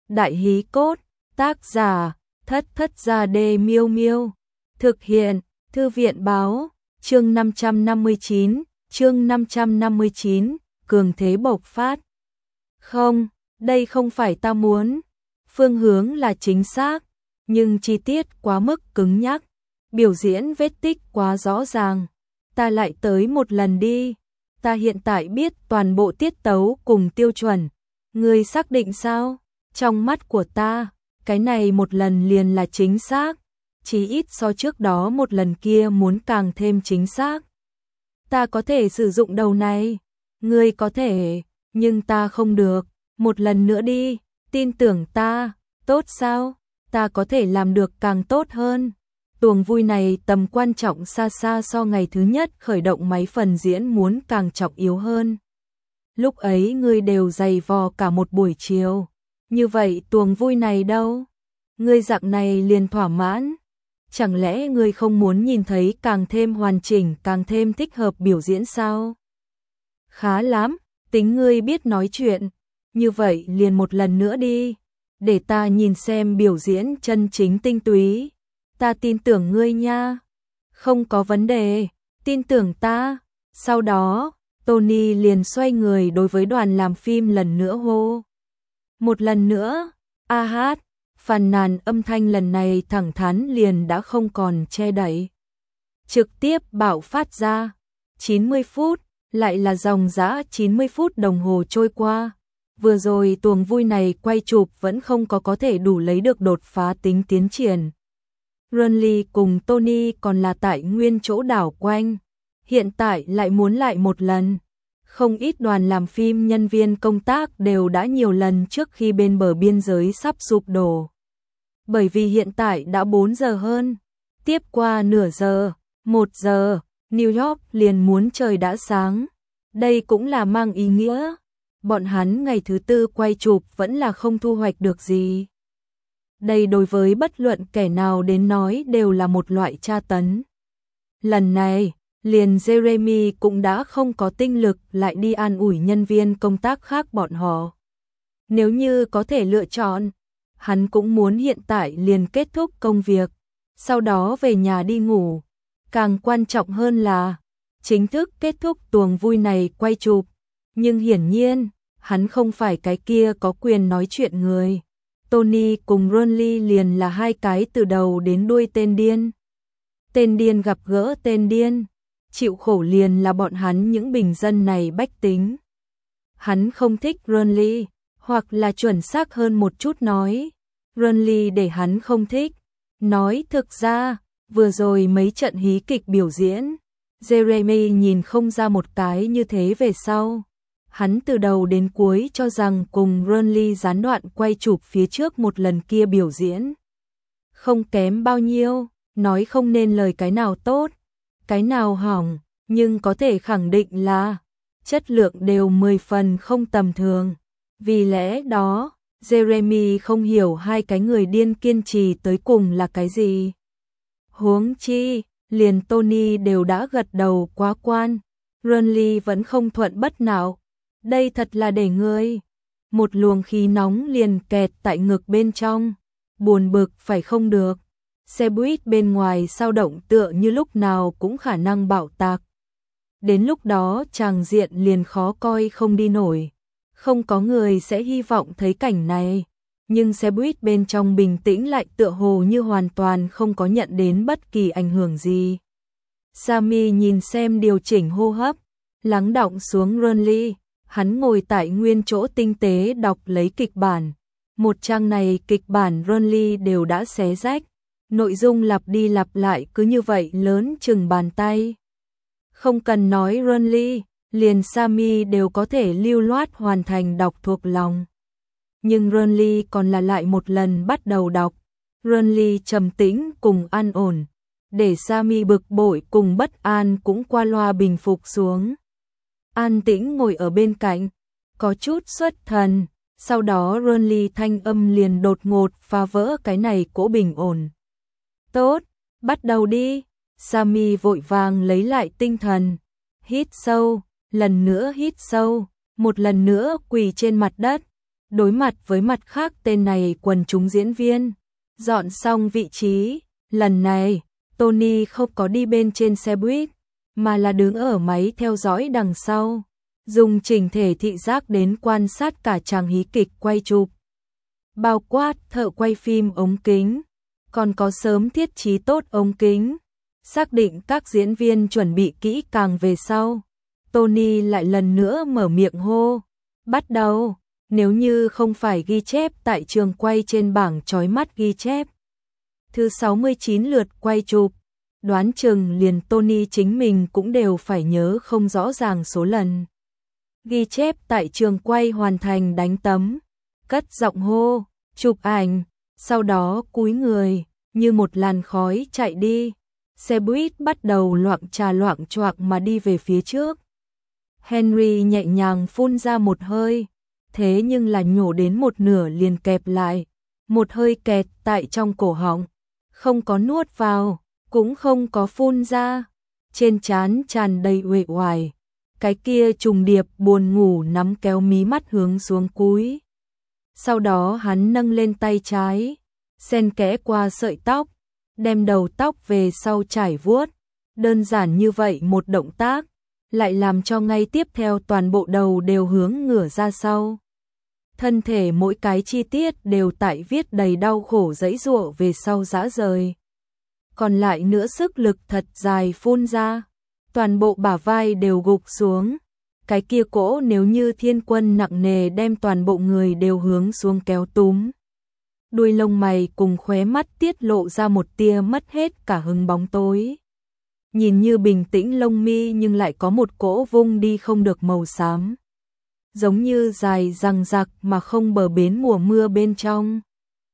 Đại hí cốt, tác giả, Thất Thất Gia Đê Miêu Miêu. Thực hiện, Thư viện báo, chương 559, cường thế bộc phát. Không, đây không phải ta muốn. Phương hướng là chính xác, nhưng chi tiết quá mức cứng nhắc, biểu diễn vết tích quá rõ ràng. Ta lại tới một lần đi. Ta hiện tại biết toàn bộ tiết tấu cùng tiêu chuẩn. Ngươi xác định sao? Trong mắt của ta, cái này một lần liền là chính xác, chí ít so trước đó một lần kia muốn càng thêm chính xác. Ta có thể sử dụng đầu này, ngươi có thể, nhưng ta không được. Một lần nữa đi, tin tưởng ta, tốt sao? Ta có thể làm được càng tốt hơn. Tuồng vui này tầm quan trọng xa xa so ngày thứ nhất khởi động máy phần diễn muốn càng trọng yếu hơn. Lúc ấy ngươi đều dày vò cả một buổi chiều. Như vậy tuồng vui này đâu? Ngươi dạng này liền thỏa mãn. Chẳng lẽ ngươi không muốn nhìn thấy càng thêm hoàn chỉnh, càng thêm thích hợp biểu diễn sao? Khá lắm, tính ngươi biết nói chuyện. Như vậy liền một lần nữa đi. Để ta nhìn xem biểu diễn chân chính tinh túy. Ta tin tưởng ngươi nha. Không có vấn đề, tin tưởng ta. Sau đó, Tony liền xoay người đối với đoàn làm phim lần nữa hô. Một lần nữa, a hát, phàn nàn âm thanh lần này thẳng thắn liền đã không còn che đậy. Trực tiếp bạo phát ra, 90 phút, lại là dòng dã 90 phút đồng hồ trôi qua. Vừa rồi tuồng vui này quay chụp vẫn không có thể đủ lấy được đột phá tính tiến triển. Ronly cùng Tony còn là tại nguyên chỗ đảo quanh, hiện tại lại muốn lại một lần. Không ít đoàn làm phim nhân viên công tác đều đã nhiều lần trước khi bên bờ biên giới sắp sụp đổ. Bởi vì hiện tại đã 4 giờ hơn, tiếp qua nửa giờ, 1 giờ, New York liền muốn trời đã sáng. Đây cũng là mang ý nghĩa, bọn hắn ngày thứ tư quay chụp vẫn là không thu hoạch được gì. Đây đối với bất luận kẻ nào đến nói đều là một loại tra tấn. Lần này, liền Jeremy cũng đã không có tinh lực lại đi an ủi nhân viên công tác khác bọn họ. Nếu như có thể lựa chọn, hắn cũng muốn hiện tại liền kết thúc công việc, sau đó về nhà đi ngủ. Càng quan trọng hơn là chính thức kết thúc tuồng vui này quay chụp. Nhưng hiển nhiên, hắn không phải cái kia có quyền nói chuyện người. Tony cùng Ronly liền là hai cái từ đầu đến đuôi tên điên. Tên điên gặp gỡ tên điên, chịu khổ liền là bọn hắn những bình dân này bách tính. Hắn không thích Ronly, hoặc là chuẩn xác hơn một chút nói, Ronly để hắn không thích. Nói thực ra, vừa rồi mấy trận hí kịch biểu diễn, Jeremy nhìn không ra một cái như thế về sau. Hắn từ đầu đến cuối cho rằng cùng Ronly gián đoạn quay chụp phía trước một lần kia biểu diễn không kém bao nhiêu, nói không nên lời cái nào tốt, cái nào hỏng, nhưng có thể khẳng định là chất lượng đều 10 phần không tầm thường. Vì lẽ đó, Jeremy không hiểu hai cái người điên kiên trì tới cùng là cái gì. Huống chi, liền Tony đều đã gật đầu quá quan, Ronly vẫn không thuận bất nào. Đây thật là để ngươi. Một luồng khí nóng liền kẹt tại ngực bên trong. Buồn bực phải không được. Xe buýt bên ngoài sao động tựa như lúc nào cũng khả năng bạo tạc. Đến lúc đó tràng diện liền khó coi không đi nổi. Không có người sẽ hy vọng thấy cảnh này. Nhưng xe buýt bên trong bình tĩnh lại tựa hồ như hoàn toàn không có nhận đến bất kỳ ảnh hưởng gì. Sammy nhìn xem điều chỉnh hô hấp, lắng đọng xuống Ronly. Hắn ngồi tại nguyên chỗ tinh tế đọc lấy kịch bản. Một trang này kịch bản Ronly đều đã xé rách. Nội dung lặp đi lặp lại cứ như vậy lớn chừng bàn tay. Không cần nói Ronly, liền Sammy đều có thể lưu loát hoàn thành đọc thuộc lòng. Nhưng Ronly còn là lại một lần bắt đầu đọc. Ronly trầm tĩnh cùng an ổn, để Sammy bực bội cùng bất an cũng qua loa bình phục xuống. An tĩnh ngồi ở bên cạnh, có chút xuất thần, sau đó Ronly thanh âm liền đột ngột phá vỡ cái này cỗ bình ổn. Tốt, bắt đầu đi. Sammy vội vàng lấy lại tinh thần, hít sâu, lần nữa hít sâu, một lần nữa quỳ trên mặt đất, Đối mặt với mặt khác tên này quần chúng diễn viên, dọn xong vị trí, lần này, Tony không có đi bên trên xe buýt, mà là đứng ở máy theo dõi đằng sau, dùng chỉnh thể thị giác đến quan sát cả chàng hí kịch quay chụp. Bao quát thợ quay phim ống kính, còn có sớm thiết trí tốt ống kính, xác định các diễn viên chuẩn bị kỹ càng về sau. Tony lại lần nữa mở miệng hô, bắt đầu, nếu như không phải ghi chép tại trường quay trên bảng chói mắt ghi chép. Thứ 69 lượt quay chụp, đoán chừng liền Tony chính mình cũng đều phải nhớ không rõ ràng số lần. Ghi chép tại trường quay hoàn thành đánh tấm, cất giọng hô, chụp ảnh, sau đó cúi người, như một làn khói chạy đi. Xe buýt bắt đầu loạng choạng mà đi về phía trước. Henry nhẹ nhàng phun ra một hơi, thế nhưng là nhổ đến một nửa liền kẹp lại, một hơi kẹt tại trong cổ họng, không có nuốt vào, cũng không có phun ra, trên trán tràn đầy uể oải, cái kia trùng điệp buồn ngủ nắm kéo mí mắt hướng xuống cúi. Sau đó hắn nâng lên tay trái, xen kẽ qua sợi tóc, đem đầu tóc về sau trải vuốt, đơn giản như vậy một động tác, lại làm cho ngay tiếp theo toàn bộ đầu đều hướng ngửa ra sau. Thân thể mỗi cái chi tiết đều tại viết đầy đau khổ giãy giụa về sau rã rời. Còn lại nữa sức lực thật dài phun ra, toàn bộ bả vai đều gục xuống. Cái kia cỗ nếu như thiên quân nặng nề đem toàn bộ người đều hướng xuống kéo túm. Đuôi lông mày cùng khóe mắt tiết lộ ra một tia mất hết cả hứng bóng tối. Nhìn như bình tĩnh lông mi nhưng lại có một cỗ vung đi không được màu xám. Giống như dài răng rạc mà không bờ bến mùa mưa bên trong.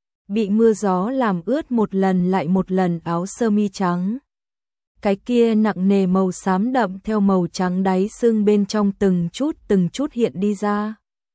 Bị mưa gió làm ướt một lần lại một lần áo sơ mi trắng. Cái kia nặng nề màu xám đậm theo màu trắng đáy xương bên trong từng chút hiện đi ra.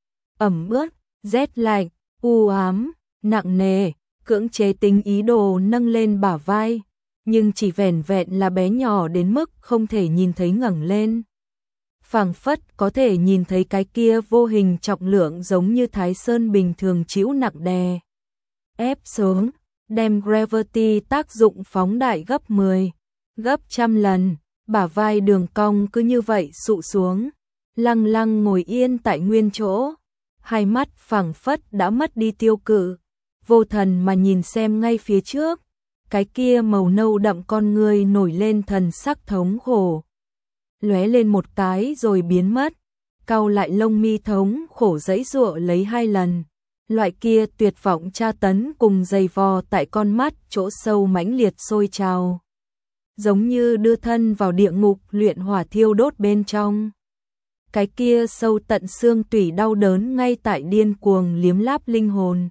Ẩm ướt, rét lạnh, u ám, nặng nề, cưỡng chế tính ý đồ nâng lên bả vai, nhưng chỉ vẻn vẹn là bé nhỏ đến mức không thể nhìn thấy ngẩng lên. Phảng phất có thể nhìn thấy cái kia vô hình trọng lượng giống như Thái Sơn bình thường chịu nặng đè. Ép xuống, đem gravity tác dụng phóng đại gấp 10, gấp trăm lần, bả vai đường cong cứ như vậy sụ xuống, lăng lăng ngồi yên tại nguyên chỗ, hai mắt phảng phất đã mất đi tiêu cự, vô thần mà nhìn xem ngay phía trước, cái kia màu nâu đậm con người nổi lên thần sắc thống khổ. Lóe lên một cái rồi biến mất, cau lại lông mi thống khổ giãy giụa lấy 2 lần. Loại kia tuyệt vọng tra tấn cùng giày vò tại con mắt chỗ sâu mãnh liệt sôi trào. Giống như đưa thân vào địa ngục luyện hỏa thiêu đốt bên trong. Cái kia sâu tận xương tủy đau đớn ngay tại điên cuồng liếm láp linh hồn.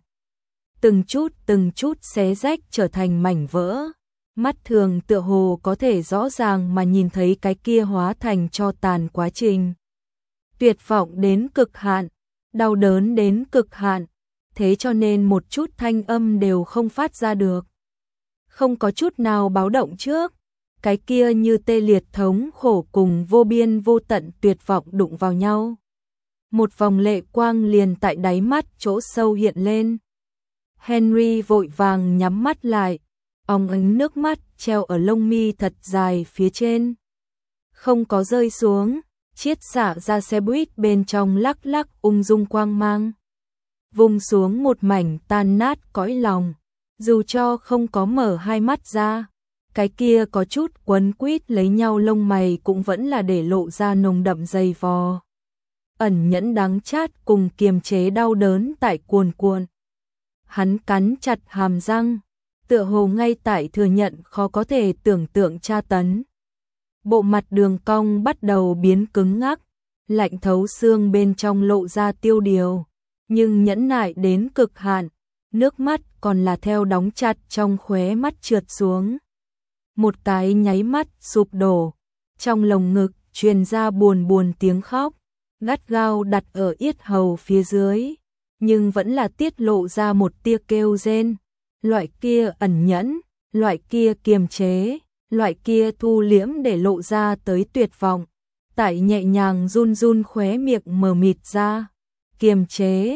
Từng chút xé rách trở thành mảnh vỡ. Mắt thường tựa hồ có thể rõ ràng mà nhìn thấy cái kia hóa thành tro tàn quá trình. Tuyệt vọng đến cực hạn, đau đớn đến cực hạn. Thế cho nên một chút thanh âm đều không phát ra được. Không có chút nào báo động trước. Cái kia như tê liệt thống khổ cùng vô biên vô tận tuyệt vọng đụng vào nhau. Một vòng lệ quang liền tại đáy mắt chỗ sâu hiện lên. Henry vội vàng nhắm mắt lại, óng ánh nước mắt treo ở lông mi thật dài phía trên. Không có rơi xuống, chiết xả ra xe buýt bên trong lắc lắc ung dung quang mang. Vùng xuống một mảnh tan nát cõi lòng, dù cho không có mở hai mắt ra, cái kia có chút quấn quýt lấy nhau lông mày cũng vẫn là để lộ ra nồng đậm dày vò. Ẩn nhẫn đắng chát cùng kiềm chế đau đớn tại cuồn cuộn. Hắn cắn chặt hàm răng, tựa hồ ngay tại thừa nhận khó có thể tưởng tượng tra tấn. Bộ mặt đường cong bắt đầu biến cứng ngắc, lạnh thấu xương bên trong lộ ra tiêu điều. Nhưng nhẫn nại đến cực hạn, nước mắt còn là theo đóng chặt trong khóe mắt trượt xuống. Một cái nháy mắt sụp đổ, trong lồng ngực truyền ra buồn buồn tiếng khóc, gắt gao đặt ở yết hầu phía dưới, nhưng vẫn là tiết lộ ra một tia kêu rên, loại kia ẩn nhẫn, loại kia kiềm chế, loại kia thu liễm để lộ ra tới tuyệt vọng, tại nhẹ nhàng run run khóe miệng mờ mịt ra, kiềm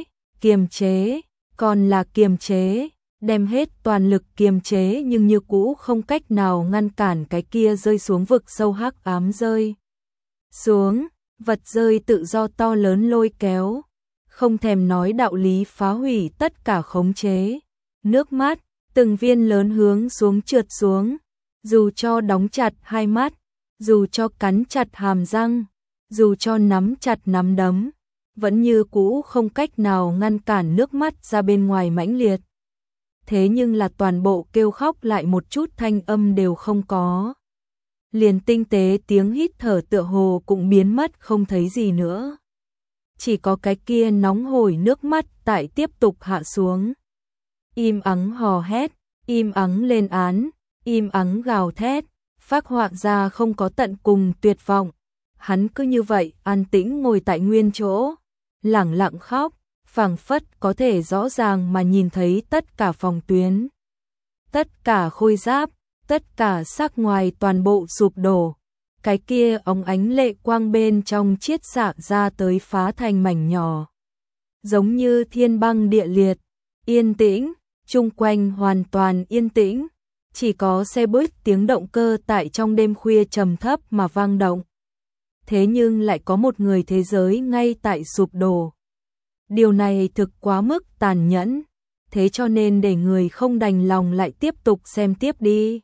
kiềm chế, còn là kiềm chế, đem hết toàn lực kiềm chế nhưng như cũ không cách nào ngăn cản cái kia rơi xuống vực sâu hắc ám rơi xuống, vật rơi tự do to lớn lôi kéo, không thèm nói đạo lý phá hủy tất cả khống chế. Nước mắt, từng viên lớn hướng xuống trượt xuống, dù cho đóng chặt hai mắt, dù cho cắn chặt hàm răng, dù cho nắm chặt nắm đấm, vẫn như cũ không cách nào ngăn cản nước mắt ra bên ngoài mãnh liệt. Thế nhưng là toàn bộ kêu khóc lại một chút thanh âm đều không có. Liền tinh tế tiếng hít thở tựa hồ cũng biến mất không thấy gì nữa. Chỉ có cái kia nóng hổi nước mắt tại tiếp tục hạ xuống. Im ắng hò hét, im ắng lên án, im ắng gào thét, phác họa ra không có tận cùng tuyệt vọng. Hắn cứ như vậy an tĩnh ngồi tại nguyên chỗ, lẳng lặng khóc, phảng phất có thể rõ ràng mà nhìn thấy tất cả phòng tuyến, tất cả khôi giáp, tất cả sắc ngoài toàn bộ sụp đổ. Cái kia óng ánh lệ quang bên trong chiết xạ ra tới phá thành mảnh nhỏ. Giống như thiên băng địa liệt, yên tĩnh, chung quanh hoàn toàn yên tĩnh. Chỉ có xe buýt tiếng động cơ tại trong đêm khuya trầm thấp mà vang động. Thế nhưng lại có một người thế giới ngay tại sụp đổ. Điều này thực quá mức tàn nhẫn, thế cho nên để người không đành lòng lại tiếp tục xem tiếp đi.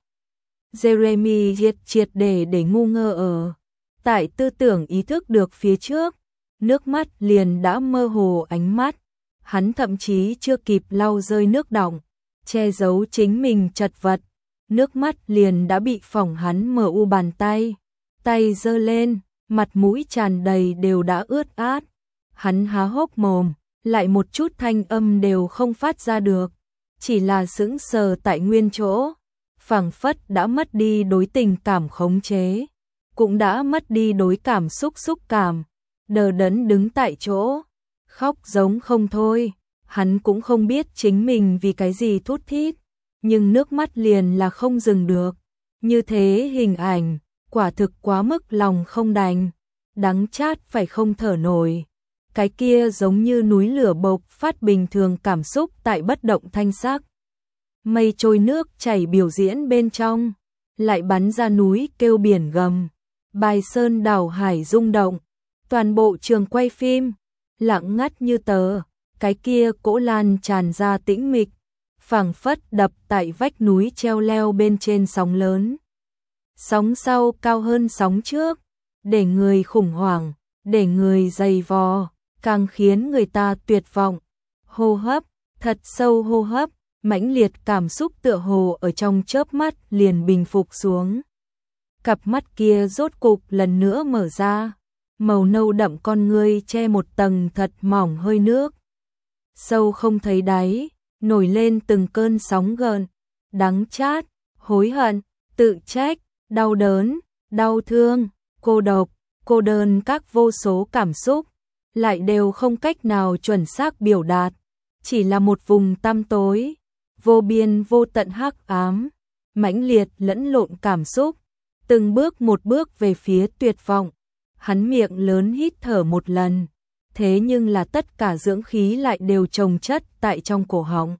Jeremy triệt để ngu ngơ ở tại tư tưởng ý thức được phía trước, nước mắt liền đã mơ hồ ánh mắt, hắn thậm chí chưa kịp lau rơi nước đọng, che giấu chính mình chật vật, nước mắt liền đã bị phỏng hắn mờ u bàn tay, tay giơ lên, mặt mũi tràn đầy đều đã ướt át, hắn há hốc mồm, lại một chút thanh âm đều không phát ra được, chỉ là sững sờ tại nguyên chỗ. Phảng phất đã mất đi đối tình cảm khống chế, cũng đã mất đi đối cảm xúc cảm, đờ đẫn đứng tại chỗ, khóc giống không thôi, hắn cũng không biết chính mình vì cái gì thút thít, nhưng nước mắt liền là không dừng được, như thế hình ảnh, quả thực quá mức lòng không đành, đắng chát phải không thở nổi, cái kia giống như núi lửa bộc phát bình thường cảm xúc tại bất động thanh sắc. Mây trôi nước chảy biểu diễn bên trong, lại bắn ra núi kêu biển gầm, bài sơn đảo hải rung động, toàn bộ trường quay phim, lặng ngắt như tờ, cái kia cỗ lan tràn ra tĩnh mịch, phảng phất đập tại vách núi treo leo bên trên sóng lớn. Sóng sau cao hơn sóng trước, để người khủng hoảng, để người dày vò, càng khiến người ta tuyệt vọng. Hô hấp, thật sâu hô hấp. Mãnh liệt cảm xúc tựa hồ ở trong chớp mắt liền bình phục xuống. Cặp mắt kia rốt cục lần nữa mở ra, màu nâu đậm con ngươi che một tầng thật mỏng hơi nước. Sâu không thấy đáy, nổi lên từng cơn sóng gợn, đắng chát, hối hận, tự trách, đau đớn, đau thương, cô độc, cô đơn các vô số cảm xúc, lại đều không cách nào chuẩn xác biểu đạt, chỉ là một vùng tăm tối. Vô biên vô tận hắc ám, mãnh liệt lẫn lộn cảm xúc, từng bước một bước về phía tuyệt vọng. Hắn miệng lớn hít thở một lần, thế nhưng là tất cả dưỡng khí lại đều chồng chất tại trong cổ họng.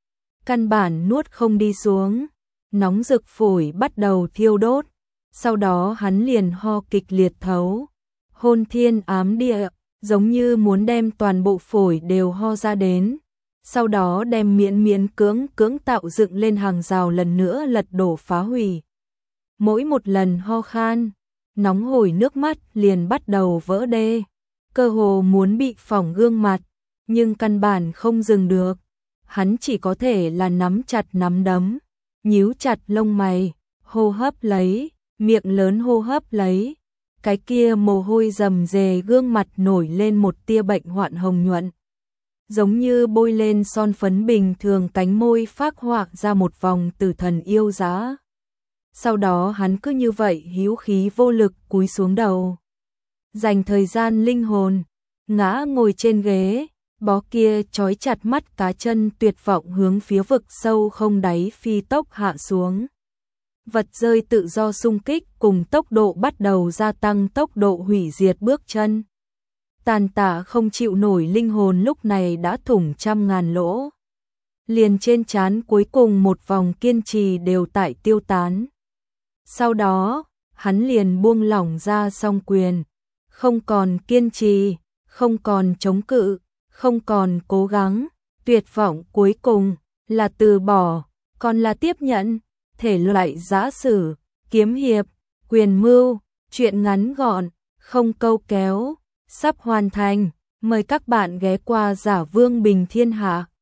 Căn bản nuốt không đi xuống, nóng rực phổi bắt đầu thiêu đốt, sau đó hắn liền ho kịch liệt thấu, hôn thiên ám địa, giống như muốn đem toàn bộ phổi đều ho ra đến. Sau đó đem miễn cưỡng tạo dựng lên hàng rào lần nữa lật đổ phá hủy. Mỗi một lần ho khan, nóng hổi nước mắt liền bắt đầu vỡ đê, cơ hồ muốn bị phỏng gương mặt, nhưng căn bản không dừng được. Hắn chỉ có thể là nắm chặt nắm đấm, nhíu chặt lông mày, hô hấp lấy, miệng lớn hô hấp lấy. Cái kia mồ hôi rầm rề gương mặt nổi lên một tia bệnh hoạn hồng nhuận. Giống như bôi lên son phấn bình thường cánh môi phác họa ra một vòng tử thần yêu giá. Sau đó hắn cứ như vậy hữu khí vô lực cúi xuống đầu. Dành thời gian linh hồn, ngã ngồi trên ghế, bó kia trói chặt mắt cá chân tuyệt vọng hướng phía vực sâu không đáy phi tốc hạ xuống. Vật rơi tự do xung kích cùng tốc độ bắt đầu gia tăng tốc độ hủy diệt bước chân. tàn tạ không chịu nổi linh hồn lúc này đã thủng trăm ngàn lỗ. Liền trên trán cuối cùng một vòng kiên trì đều tại tiêu tán. Sau đó, hắn liền buông lỏng ra song quyền, không còn kiên trì, không còn chống cự, không còn cố gắng, tuyệt vọng cuối cùng là từ bỏ, còn là tiếp nhận, thể loại giã sử, kiếm hiệp, quyền mưu, truyện ngắn gọn, không câu kéo, sắp hoàn thành, mời các bạn ghé qua Giả Vương Bình Thiên Hạ.